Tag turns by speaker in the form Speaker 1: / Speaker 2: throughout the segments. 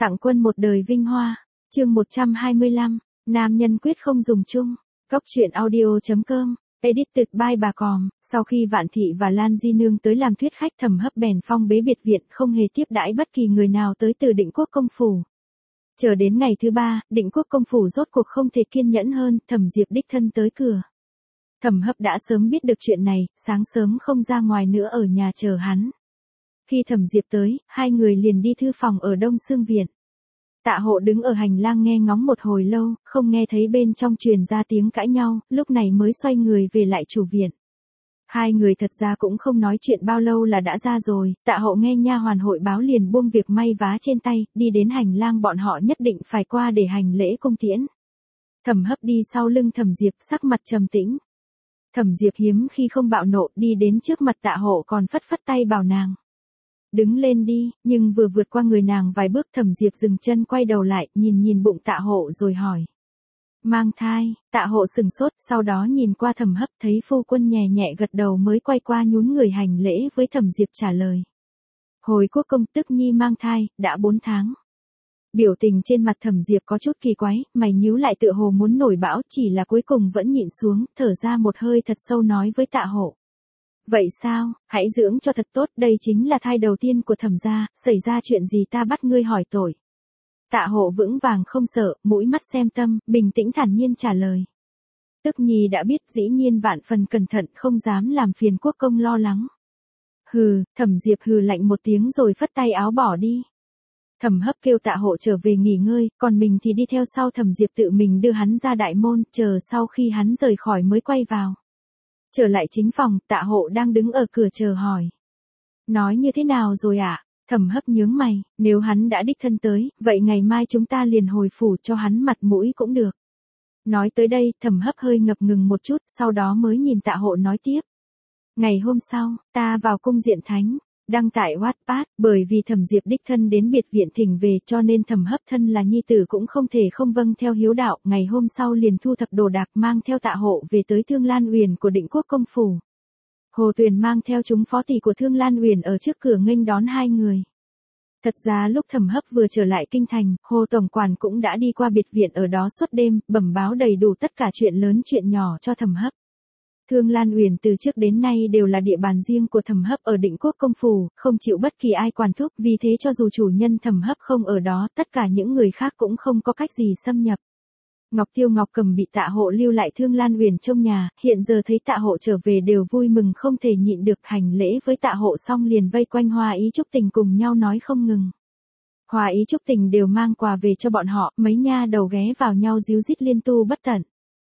Speaker 1: Tặng quân một đời vinh hoa. Chương 125, nam nhân quyết không dùng chung. Cốc truyện audio.com. Edited by bà Còm. Sau khi Vạn Thị và Lan Di Nương tới làm thuyết khách, Thẩm Hấp bèn phong bế biệt viện, không hề tiếp đãi bất kỳ người nào tới từ Định Quốc công phủ. Chờ đến ngày thứ 3, Định Quốc công phủ rốt cuộc không thể kiên nhẫn hơn, Thẩm Diệp đích thân tới cửa. Thẩm Hấp đã sớm biết được chuyện này, sáng sớm không ra ngoài nữa, ở nhà chờ hắn. Khi Thẩm Diệp tới, hai người liền đi thư phòng ở Đông Xương Viện. Tạ Hộ đứng ở hành lang nghe ngóng một hồi lâu, không nghe thấy bên trong truyền ra tiếng cãi nhau, lúc này mới xoay người về lại chủ viện. Hai người thật ra cũng không nói chuyện bao lâu là đã ra rồi, Tạ Hộ nghe nha hoàn hội báo liền buông việc may vá trên tay, đi đến hành lang bọn họ nhất định phải qua để hành lễ cung tiễn. Thẩm Hấp đi sau lưng Thẩm Diệp, sắc mặt trầm tĩnh. Thẩm Diệp hiếm khi không bạo nộ, đi đến trước mặt Tạ Hộ còn phất phất tay bảo nàng đứng lên đi, nhưng vừa vượt qua người nàng vài bước, Thẩm Diệp dừng chân quay đầu lại, nhìn bụng Tạ Hộ rồi hỏi. Mang thai? Tạ Hộ sừng sốt, sau đó nhìn qua Thẩm Hấp, thấy phu quân nhẹ nhẹ gật đầu mới quay qua nhún người hành lễ với Thẩm Diệp trả lời. Hồi quốc công tức nhi mang thai, đã 4 tháng. Biểu tình trên mặt Thẩm Diệp có chút kỳ quái, mày nhíu lại tựa hồ muốn nổi bão, chỉ là cuối cùng vẫn nhịn xuống, thở ra một hơi thật sâu nói với Tạ Hộ. Vậy sao, hãy dưỡng cho thật tốt, đây chính là thai đầu tiên của Thẩm gia, xảy ra chuyện gì ta bắt ngươi hỏi tội. Tạ Hộ vững vàng không sợ, mũi mắt xem tâm, bình tĩnh thản nhiên trả lời. Tức nhi đã biết, dĩ nhiên vạn phần cẩn thận, không dám làm phiền quốc công lo lắng. Hừ, Thẩm Diệp hừ lạnh một tiếng rồi phất tay áo bỏ đi. Thẩm Hấp kêu Tạ Hộ trở về nghỉ ngơi, còn mình thì đi theo sau Thẩm Diệp, tự mình đưa hắn ra đại môn, chờ sau khi hắn rời khỏi mới quay vào. Trở lại chính phòng, Tạ Hộ đang đứng ở cửa chờ hỏi. Nói như thế nào rồi ạ? Thẩm Hấp nhướng mày, nếu hắn đã đích thân tới, vậy ngày mai chúng ta liền hồi phủ cho hắn mặt mũi cũng được. Nói tới đây, Thẩm Hấp hơi ngập ngừng một chút, sau đó mới nhìn Tạ Hộ nói tiếp. Ngày hôm sau, ta vào cung Diện Thánh, đăng tải Wattpad, bởi vì Thẩm Diệp đích thân đến biệt viện thỉnh về cho nên Thẩm Hấp thân là nhi tử cũng không thể không vâng theo hiếu đạo, ngày hôm sau liền thu thập đồ đạc mang theo Tạ Hộ về tới Thương Lan Uyển của Định Quốc công phủ. Hồ Tuyền mang theo chúng phó tỳ của Thương Lan Uyển ở trước cửa nghênh đón hai người. Thật ra lúc Thẩm Hấp vừa trở lại kinh thành, Hồ tổng quản cũng đã đi qua biệt viện ở đó suốt đêm, bẩm báo đầy đủ tất cả chuyện lớn chuyện nhỏ cho Thẩm Hấp. Thương Lan Uyển từ trước đến nay đều là địa bàn riêng của Thẩm Hấp ở Định Quốc công phủ, không chịu bất kỳ ai quản thúc, vì thế cho dù chủ nhân Thẩm Hấp không ở đó, tất cả những người khác cũng không có cách gì xâm nhập. Ngọc Tiêu Ngọc Cầm bị Tạ Hộ lưu lại Thương Lan Uyển trong nhà, hiện giờ thấy Tạ Hộ trở về đều vui mừng không thể nhịn được, hành lễ với Tạ Hộ xong liền vây quanh Hoa Ý Trúc Tình cùng nhau nói không ngừng. Hoa Ý Trúc Tình đều mang quà về cho bọn họ, mấy nha đầu ghé vào nhau díu dít liên tu bất tận.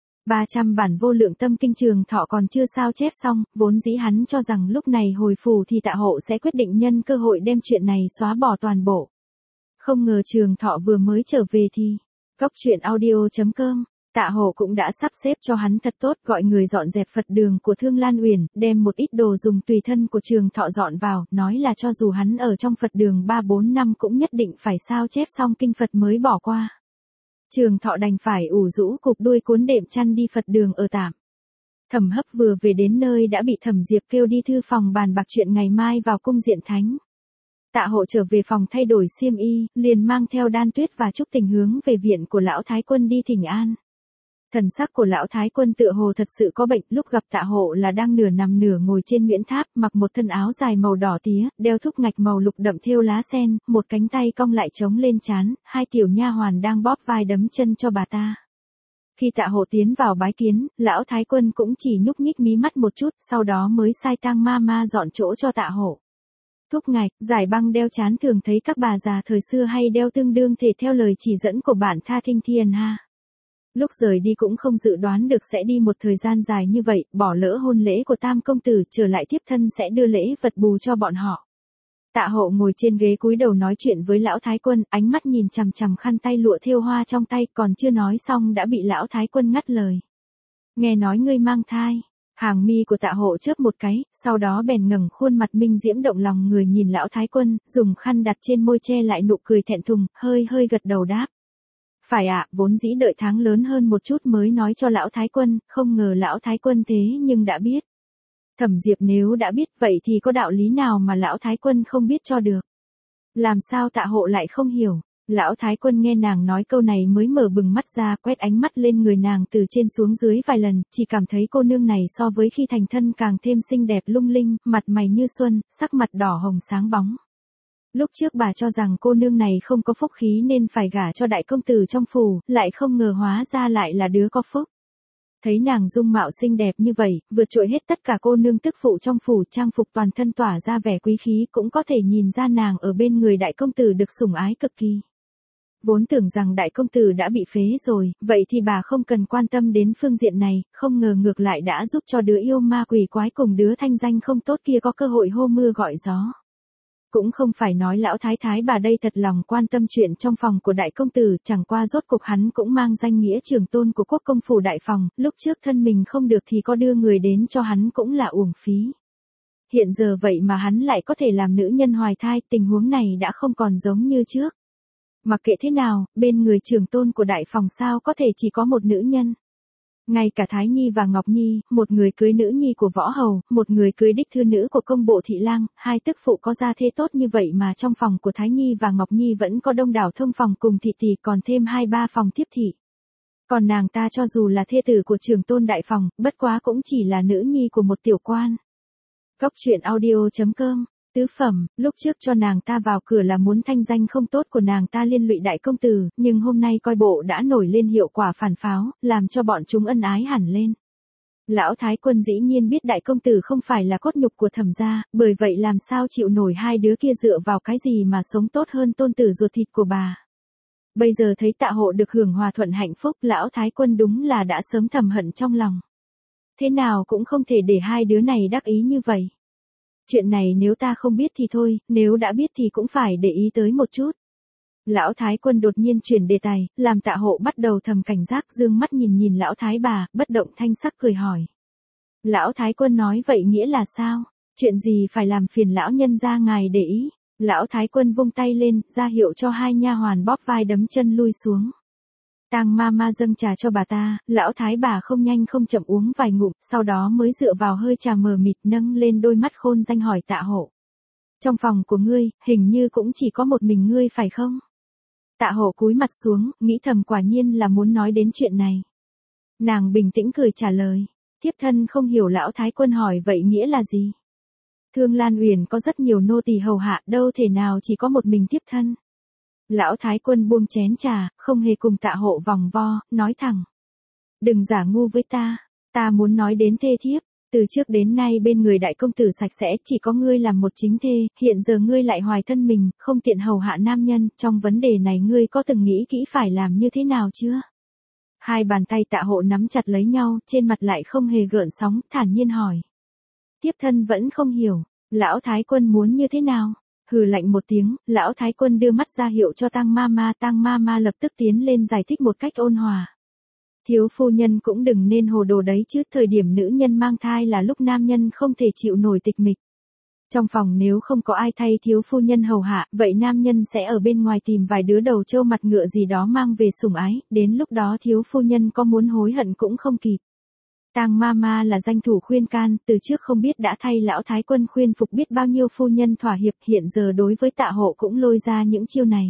Speaker 1: 300 bản vô lượng tâm kinh Trường Thọ còn chưa sao chép xong, vốn dĩ hắn cho rằng lúc này hồi phủ thì Tạ Hộ sẽ quyết định nhân cơ hội đem chuyện này xóa bỏ toàn bộ. Không ngờ Trường Thọ vừa mới trở về thì Cốc truyện audio.com, Tạ Hộ cũng đã sắp xếp cho hắn thật tốt, gọi người dọn dẹp Phật đường của Thương Lan Uyển, đem một ít đồ dùng tùy thân của Trường Thọ dọn vào, nói là cho dù hắn ở trong Phật đường 3-4 năm cũng nhất định phải sao chép xong kinh Phật mới bỏ qua. Trường Thọ đành phải ủ rũ cục đuôi cuốn đệm chăn đi Phật đường ở tạm. Thẩm Hấp vừa về đến nơi đã bị Thẩm Diệp kêu đi thư phòng bàn bạc chuyện ngày mai vào cung Diện Thánh. Tạ Hộ trở về phòng thay đổi xiêm y, liền mang theo Đan Tuyết và Trúc Tình hướng về viện của Lão Thái Quân đi thỉnh an. Thần sắc của Lão Thái Quân tựa hồ thật sự có bệnh, lúc gặp Tạ Hộ là đang nửa nằm nửa ngồi trên nguyễn tháp, mặc một thân áo dài màu đỏ tía, đeo thúc ngạch màu lục đậm thêu lá sen, một cánh tay cong lại chống lên trán, hai tiểu nha hoàn đang bóp vai đấm chân cho bà ta. Khi Tạ Hộ tiến vào bái kiến, Lão Thái Quân cũng chỉ nhúc nhích mí mắt một chút, sau đó mới sai Tang ma ma dọn chỗ cho Tạ Hộ. Thúc ngạch, giải băng đeo trán thường thấy các bà già thời xưa hay đeo tương đương thể theo lời chỉ dẫn của bản Tha Thinh Thiên ha. Lúc rời đi cũng không dự đoán được sẽ đi một thời gian dài như vậy, bỏ lỡ hôn lễ của Tam công tử, trở lại tiếp thân sẽ đưa lễ vật bù cho bọn họ. Tạ Hộ ngồi trên ghế cúi đầu nói chuyện với Lão Thái Quân, ánh mắt nhìn chằm chằm khăn tay lụa thêu hoa trong tay, còn chưa nói xong đã bị Lão Thái Quân ngắt lời. Nghe nói ngươi mang thai. Hàng mi của Tạ Hộ chớp một cái, sau đó bèn ngẩng khuôn mặt minh diễm động lòng người nhìn Lão Thái Quân, dùng khăn đặt trên môi che lại nụ cười thẹn thùng, hơi gật đầu đáp. Phải ạ, vốn dĩ đợi tháng lớn hơn một chút mới nói cho Lão Thái Quân, không ngờ Lão Thái Quân thế nhưng đã biết. Thẩm Diệp nếu đã biết vậy thì có đạo lý nào mà Lão Thái Quân không biết cho được. Làm sao Tạ Hộ lại không hiểu. Lão Thái Quân nghe nàng nói câu này mới mở bừng mắt ra, quét ánh mắt lên người nàng từ trên xuống dưới vài lần, chỉ cảm thấy cô nương này so với khi thành thân càng thêm xinh đẹp lung linh, mặt mày như xuân, sắc mặt đỏ hồng sáng bóng. Lúc trước bà cho rằng cô nương này không có phúc khí nên phải gả cho đại công tử trong phủ, lại không ngờ hóa ra lại là đứa có phúc. Thấy nàng dung mạo xinh đẹp như vậy, vượt trội hết tất cả cô nương tức phụ trong phủ, trang phục toàn thân tỏa ra vẻ quý khí, cũng có thể nhìn ra nàng ở bên người đại công tử được sủng ái cực kỳ. Vốn tưởng rằng đại công tử đã bị phế rồi, vậy thì bà không cần quan tâm đến phương diện này, không ngờ ngược lại đã giúp cho đứa yêu ma quỷ quái cùng đứa thanh danh không tốt kia có cơ hội hô mưa gọi gió. Cũng không phải nói lão thái thái bà đây thật lòng quan tâm chuyện trong phòng của đại công tử, chẳng qua rốt cuộc hắn cũng mang danh nghĩa trưởng tôn của quốc công phủ đại phòng, lúc trước thân mình không được thì có đưa người đến cho hắn cũng là uổng phí. Hiện giờ vậy mà hắn lại có thể làm nữ nhân hoài thai, tình huống này đã không còn giống như trước. Mặc kệ thế nào, bên người trưởng tôn của đại phòng sao có thể chỉ có một nữ nhân. Ngay cả Thái Nhi và Ngọc Nhi, một người cưới nữ nhi của võ hầu, một người cưới đích thư nữ của công bộ thị lang, hai tức phụ có gia thế tốt như vậy mà trong phòng của Thái Nhi và Ngọc Nhi vẫn có đông đảo thông phòng cùng thị tỷ, còn thêm 2-3 phòng tiếp thị. Còn nàng ta cho dù là thê tử của trưởng tôn đại phòng, bất quá cũng chỉ là nữ nhi của một tiểu quan. Góc truyện audio.com. Tứ phẩm, lúc trước cho nàng ta vào cửa là muốn thanh danh không tốt của nàng ta liên lụy đại công tử, nhưng hôm nay coi bộ đã nổi lên hiệu quả phản pháo, làm cho bọn chúng ân ái hẳn lên. Lão Thái Quân dĩ nhiên biết đại công tử không phải là cốt nhục của Thẩm gia, bởi vậy làm sao chịu nổi hai đứa kia dựa vào cái gì mà sống tốt hơn tôn tử ruột thịt của bà. Bây giờ thấy Tạ Hộ được hưởng hòa thuận hạnh phúc, Lão Thái Quân đúng là đã sớm thầm hận trong lòng. Thế nào cũng không thể để hai đứa này đắc ý như vậy. Chuyện này nếu ta không biết thì thôi, nếu đã biết thì cũng phải để ý tới một chút. Lão Thái Quân đột nhiên chuyển đề tài, làm Tạ Hộ bắt đầu thầm cảnh giác, dương mắt nhìn lão thái bà, bất động thanh sắc cười hỏi. Lão Thái Quân nói vậy nghĩa là sao? Chuyện gì phải làm phiền lão nhân gia ngài để ý? Lão Thái Quân vung tay lên, ra hiệu cho hai nha hoàn bóp vai đấm chân lui xuống. Tang ma dâng trà cho bà ta, lão thái bà không nhanh không chậm uống vài ngụm, sau đó mới dựa vào hơi trà mờ mịt nâng lên đôi mắt khôn danh hỏi Tạ Hộ. Trong phòng của ngươi, hình như cũng chỉ có một mình ngươi phải không? Tạ Hộ cúi mặt xuống, nghĩ thầm quả nhiên là muốn nói đến chuyện này. Nàng bình tĩnh cười trả lời, thiếp thân không hiểu lão thái quân hỏi vậy nghĩa là gì? Thương Lan Uyển có rất nhiều nô tỳ hầu hạ, đâu thể nào chỉ có một mình thiếp thân. Lão Thái Quân buông chén trà, không hề cùng Tạ Hộ vòng vo, nói thẳng. Đừng giả ngu với ta muốn nói đến thê thiếp, từ trước đến nay bên người đại công tử sạch sẽ, chỉ có ngươi làm một chính thê, hiện giờ ngươi lại hoài thân mình, không tiện hầu hạ nam nhân, trong vấn đề này ngươi có từng nghĩ kỹ phải làm như thế nào chưa? Hai bàn tay Tạ Hộ nắm chặt lấy nhau, trên mặt lại không hề gợn sóng, thản nhiên hỏi. Thiếp thân vẫn không hiểu, Lão Thái Quân muốn như thế nào? Hừ lạnh một tiếng, Lão Thái Quân đưa mắt ra hiệu cho Tang ma lập tức tiến lên giải thích một cách ôn hòa. Thiếu phu nhân cũng đừng nên hồ đồ đấy chứ, thời điểm nữ nhân mang thai là lúc nam nhân không thể chịu nổi tịch mịch. Trong phòng nếu không có ai thay thiếu phu nhân hầu hạ, vậy nam nhân sẽ ở bên ngoài tìm vài đứa đầu trâu mặt ngựa gì đó mang về sủng ái, đến lúc đó thiếu phu nhân có muốn hối hận cũng không kịp. Tang ma là danh thủ khuyên can, từ trước không biết đã thay lão thái quân khuyên phục biết bao nhiêu phu nhân thỏa hiệp, hiện giờ đối với Tạ Hộ cũng lôi ra những chiêu này.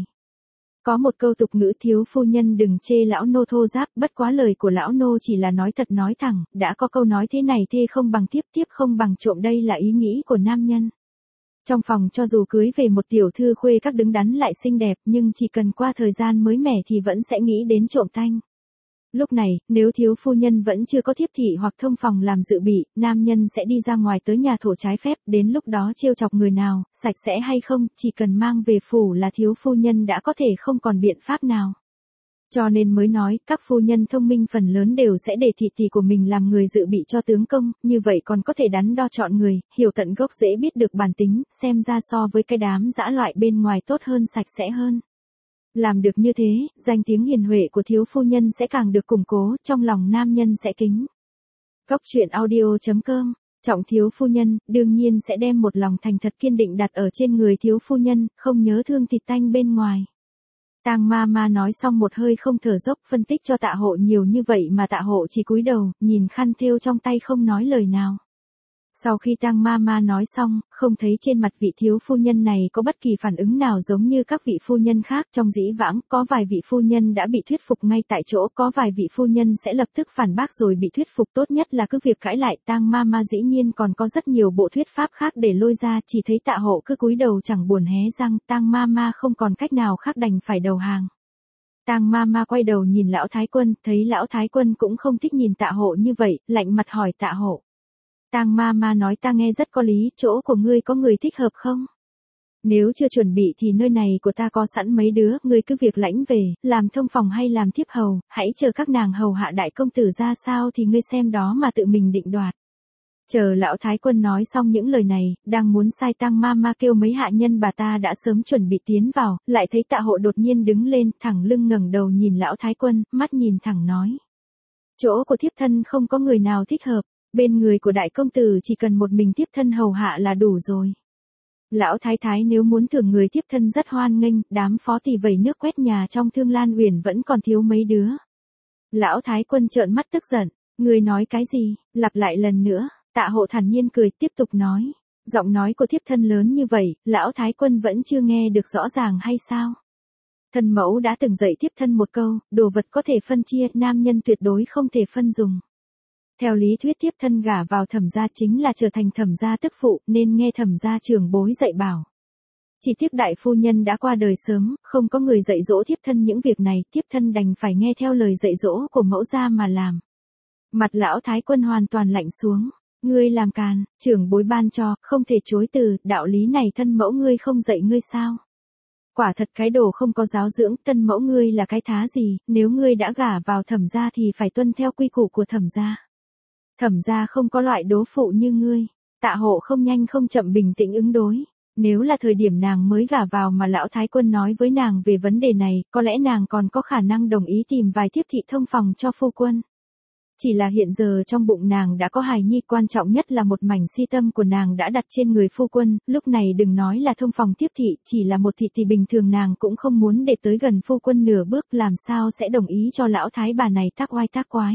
Speaker 1: Có một câu tục ngữ thiếu phu nhân đừng chê lão nô thô giáp, bất quá lời của lão nô chỉ là nói thật nói thẳng, đã có câu nói thế này thê không bằng tiếp tiếp không bằng trộm, đây là ý nghĩ của nam nhân. Trong phòng cho dù cưới về một tiểu thư khuê các đứng đắn lại xinh đẹp, nhưng chỉ cần qua thời gian mới mẻ thì vẫn sẽ nghĩ đến trộm tanh. Lúc này, nếu thiếu phu nhân vẫn chưa có thiếp thị hoặc thông phòng làm dự bị, nam nhân sẽ đi ra ngoài tới nhà thổ trái phép, đến lúc đó trêu chọc người nào, sạch sẽ hay không, chỉ cần mang về phủ là thiếu phu nhân đã có thể không còn biện pháp nào. Cho nên mới nói, các phu nhân thông minh phần lớn đều sẽ để thị tỷ của mình làm người dự bị cho tướng công, như vậy còn có thể đắn đo chọn người, hiểu tận gốc dễ biết được bản tính, xem ra so với cái đám dã loại bên ngoài tốt hơn sạch sẽ hơn. Làm được như thế, danh tiếng hiền huệ của thiếu phu nhân sẽ càng được củng cố, trong lòng nam nhân sẽ kính. Góc truyện audio.com. Trọng thiếu phu nhân, đương nhiên sẽ đem một lòng thành thật kiên định đặt ở trên người thiếu phu nhân, không nhớ thương thịt tanh bên ngoài. Tang ma nói xong một hơi không thở dốc, phân tích cho Tạ Hộ nhiều như vậy mà Tạ Hộ chỉ cúi đầu, nhìn khăn thêu trong tay không nói lời nào. Sau khi Tang Mama nói xong, không thấy trên mặt vị thiếu phu nhân này có bất kỳ phản ứng nào giống như các vị phu nhân khác trong dĩ vãng, có vài vị phu nhân đã bị thuyết phục ngay tại chỗ, có vài vị phu nhân sẽ lập tức phản bác rồi bị thuyết phục, tốt nhất là cứ việc cãi lại. Tang Mama dĩ nhiên còn có rất nhiều bộ thuyết pháp khác để lôi ra, chỉ thấy Tạ Hộ cứ cúi đầu chẳng buồn hé răng, Tang Mama không còn cách nào khác đành phải đầu hàng. Tang Mama quay đầu nhìn lão thái quân, thấy lão thái quân cũng không thích nhìn Tạ Hộ như vậy, lạnh mặt hỏi Tạ Hộ. Tang Mama nói, ta nghe rất có lý, chỗ của ngươi có người thích hợp không? Nếu chưa chuẩn bị thì nơi này của ta có sẵn mấy đứa, ngươi cứ việc lãnh về, làm thông phòng hay làm thiếp hầu, hãy chờ các nàng hầu hạ đại công tử ra sao thì ngươi xem đó mà tự mình định đoạt. Chờ lão thái quân nói xong những lời này, đang muốn sai Tang Mama kêu mấy hạ nhân bà ta đã sớm chuẩn bị tiến vào, lại thấy Tạ Hộ đột nhiên đứng lên, thẳng lưng ngẩng đầu nhìn lão thái quân, mắt nhìn thẳng nói. Chỗ của thiếp thân không có người nào thích hợp, bên người của đại công tử chỉ cần một mình thiếp thân hầu hạ là đủ rồi. Lão thái thái nếu muốn thưởng người thiếp thân rất hoan nghênh, đám phó tỳ vẩy nước quét nhà trong Thương Lan Uyển vẫn còn thiếu mấy đứa. Lão thái quân trợn mắt tức giận, người nói cái gì, lặp lại lần nữa. Tạ Hộ thản nhiên cười tiếp tục nói, giọng nói của thiếp thân lớn như vậy, lão thái quân vẫn chưa nghe được rõ ràng hay sao? Thân mẫu đã từng dạy thiếp thân một câu, đồ vật có thể phân chia, nam nhân tuyệt đối không thể phân dùng. Theo lý thuyết thiếp thân gả vào Thẩm gia chính là trở thành Thẩm gia tức phụ, nên nghe Thẩm gia trưởng bối dạy bảo. Chỉ tiếc đại phu nhân đã qua đời sớm, không có người dạy dỗ thiếp thân những việc này, thiếp thân đành phải nghe theo lời dạy dỗ của mẫu gia mà làm. Mặt lão thái quân hoàn toàn lạnh xuống. Ngươi làm càn, trưởng bối ban cho, không thể chối từ, đạo lý này thân mẫu ngươi không dạy ngươi sao? Quả thật cái đồ không có giáo dưỡng, thân mẫu ngươi là cái thá gì, nếu ngươi đã gả vào Thẩm gia thì phải tuân theo quy củ của Thẩm gia. Thẩm gia không có loại đố phụ như ngươi. Tạ Hộ không nhanh không chậm bình tĩnh ứng đối. Nếu là thời điểm nàng mới gả vào mà lão thái quân nói với nàng về vấn đề này, có lẽ nàng còn có khả năng đồng ý tìm vài thiếp thị thông phòng cho phu quân. Chỉ là hiện giờ trong bụng nàng đã có hài nhi, quan trọng nhất là một mảnh si tâm của nàng đã đặt trên người phu quân, lúc này đừng nói là thông phòng tiếp thị, chỉ là một thị thì bình thường nàng cũng không muốn để tới gần phu quân nửa bước, làm sao sẽ đồng ý cho lão thái bà này tác oai tác quái.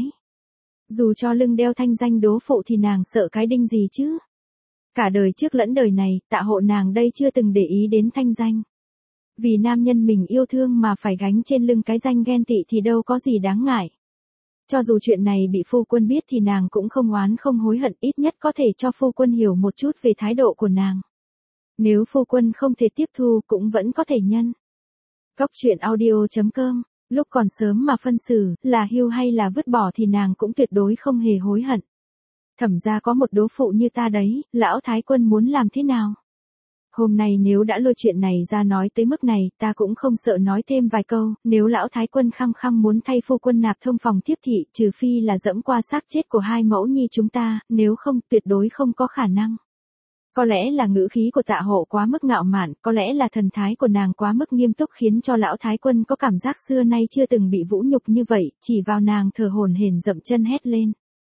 Speaker 1: Dù cho lưng đeo thanh danh đố phụ thì nàng sợ cái đinh gì chứ. Cả đời trước lẫn đời này, Tạ Hộ nàng đây chưa từng để ý đến thanh danh. Vì nam nhân mình yêu thương mà phải gánh trên lưng cái danh ghen tị thì đâu có gì đáng ngại. Cho dù chuyện này bị phu quân biết thì nàng cũng không oán không hối hận, ít nhất có thể cho phu quân hiểu một chút về thái độ của nàng. Nếu phu quân không thể tiếp thu cũng vẫn có thể nhân. Góc truyện audio.com, lúc còn sớm mà phân xử, là hưu hay là vứt bỏ thì nàng cũng tuyệt đối không hề hối hận. Thẩm gia có một đố phụ như ta đấy, lão thái quân muốn làm thế nào? Hôm nay nếu đã lôi chuyện này ra nói tới mức này, ta cũng không sợ nói thêm vài câu, nếu lão thái quân khăng khăng muốn thay phu quân nạp thông phòng tiếp thị, trừ phi là dẫm qua xác chết của hai mẫu nhi chúng ta, nếu không tuyệt đối không có khả năng. Có lẽ là ngữ khí của Tạ Hộ quá mức ngạo mạn, có lẽ là thần thái của nàng quá mức nghiêm túc khiến cho lão thái quân có cảm giác xưa nay chưa từng bị vũ nhục như vậy, chỉ vào nàng thở hổn hển dậm chân hét lên.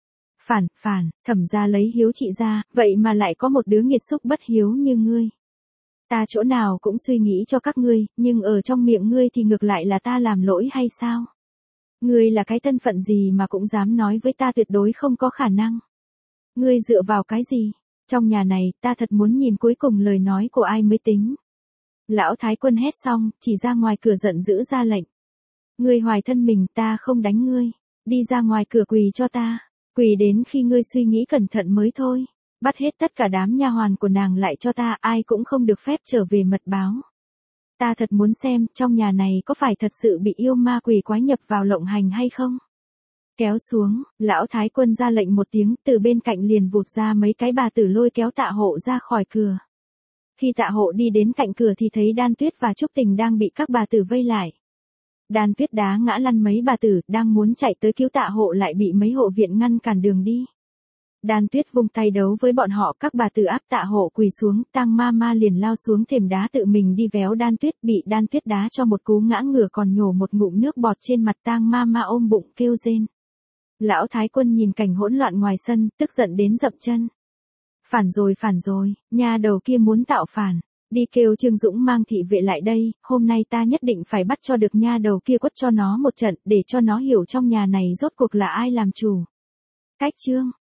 Speaker 1: Phản, Thẩm gia lấy hiếu trị ra, vậy mà lại có một đứa nghiệt xúc bất hiếu như ngươi. Ta chỗ nào cũng suy nghĩ cho các ngươi, nhưng ở trong miệng ngươi thì ngược lại là ta làm lỗi hay sao? Ngươi là cái thân phận gì mà cũng dám nói với ta tuyệt đối không có khả năng. Ngươi dựa vào cái gì? Trong nhà này, ta thật muốn nhìn cuối cùng lời nói của ai mới tính. Lão thái quân hét xong, chỉ ra ngoài cửa giận dữ ra lệnh. Ngươi hoài thân mình, ta không đánh ngươi. Đi ra ngoài cửa quỳ cho ta. Quỳ đến khi ngươi suy nghĩ cẩn thận mới thôi. Bắt hết tất cả đám nha hoàn của nàng lại cho ta, ai cũng không được phép trở về mật báo. Ta thật muốn xem, trong nhà này có phải thật sự bị yêu ma quỷ quái nhập vào lộng hành hay không? Kéo xuống, lão thái quân ra lệnh một tiếng, từ bên cạnh liền vụt ra mấy cái bà tử lôi kéo Tạ Hộ ra khỏi cửa. Khi Tạ Hộ đi đến cạnh cửa thì thấy Đan Tuyết và Trúc Tình đang bị các bà tử vây lại. Đan Tuyết đá ngã lăn mấy bà tử, đang muốn chạy tới cứu Tạ Hộ lại bị mấy hộ viện ngăn cản đường đi. Đan Tuyết vung tay đấu với bọn họ, các bà tử áp Tạ Hộ quỳ xuống, Tang Mama liền lao xuống thềm đá tự mình đi véo Đan Tuyết, bị Đan Tuyết đá cho một cú ngã ngửa còn nhổ một ngụm nước bọt trên mặt, Tang Mama ôm bụng kêu rên. Lão thái quân nhìn cảnh hỗn loạn ngoài sân, tức giận đến dậm chân. Phản rồi, nha đầu kia muốn tạo phản, đi kêu Trương Dũng mang thị vệ lại đây, hôm nay ta nhất định phải bắt cho được nha đầu kia, quất cho nó một trận, để cho nó hiểu trong nhà này rốt cuộc là ai làm chủ. Cách chương